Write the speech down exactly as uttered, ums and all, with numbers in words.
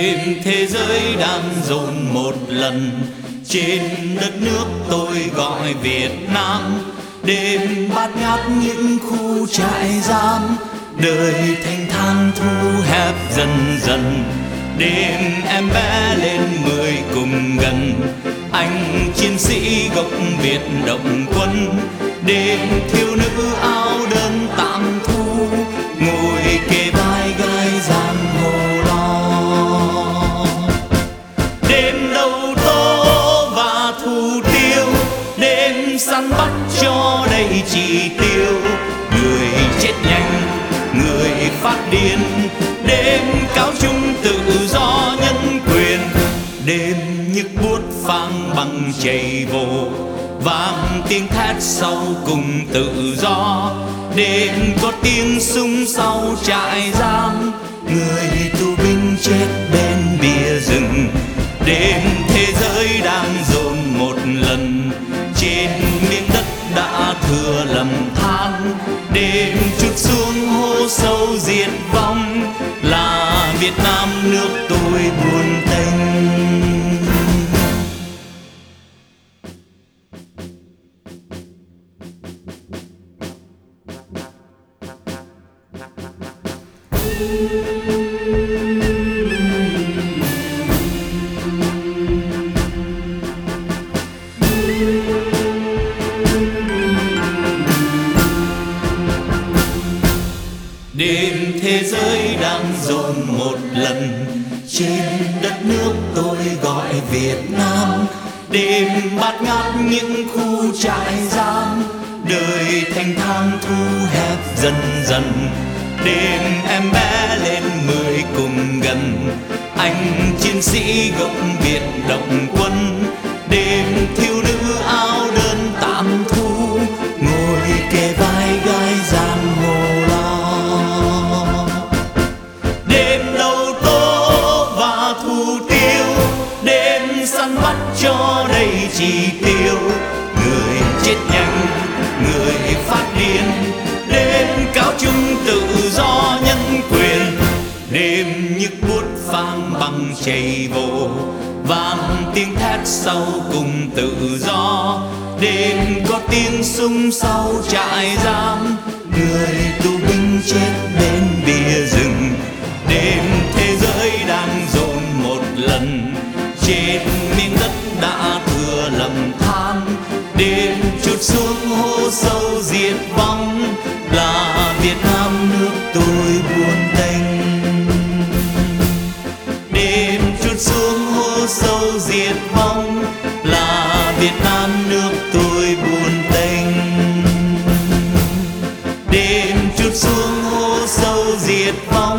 Đêm thế giới đang dồn một lần, trên đất nước tôi gọi Việt Nam. Đêm bát ngát những khu trại giam, đời thanh thang thu hẹp dần dần. Đêm em bé lên mười cùng gần, anh chiến sĩ gốc Việt động quân. Đêm thiếu nữ áo đơn tạm thu, ngồi kề vai gai giang hồ lo. Đêm đầu tố và thủ tiêu, đêm săn bắt cho đầy chỉ tiêu. Người chết nhanh, người phát điên, đêm cáo chung tự do nhân quyền. Đêm nhức buốt phang bằng chày vồ, vang tiếng thét sau cùng tự do. Đêm có tiếng súng sau trại giam, người tù binh chết bên bìa rừng. Đêm thế giới đang dồn một lần, trên miếng đất đã thừa lầm than. Đêm trút xuống hố sâu diệt vong, là Việt Nam nước tôi buồn tênh. Đêm thế giới đang dồn một lần, trên đất nước tôi gọi Việt Nam. Đêm bát ngát những khu trại giam, đời thanh thang thu hẹp dần dần. Đêm em bé lên mười cùng gần, anh chiến sĩ gốc Việt động quân. Đêm thiếu nữ áo đơn tạm thu, ngồi kề vai gai giang hồ lo. Đêm đầu tố và thủ tiêu, đêm săn bắt cho đầy chỉ tiêu. Người chết nhanh, người phát điên, đêm cáo chung tự do nhân quyền. Đêm nhức buốt phang bằng chày vồ, vang tiếng thét sau cùng tự do. Đêm có tiếng súng sau trại giam, người tù binh chết bên bìa rừng. Đêm thế giới đang dồn một lần, trên miếng đất đã thừa lầm than. Đêm trút xuống hố sâu diệt vong, là Việt Nam nước tôi buồn tênh. Đêm trút xuống hố sâu diệt vong, là Việt Nam nước tôi buồn tênh. Đêm trút xuống hố sâu diệt vong,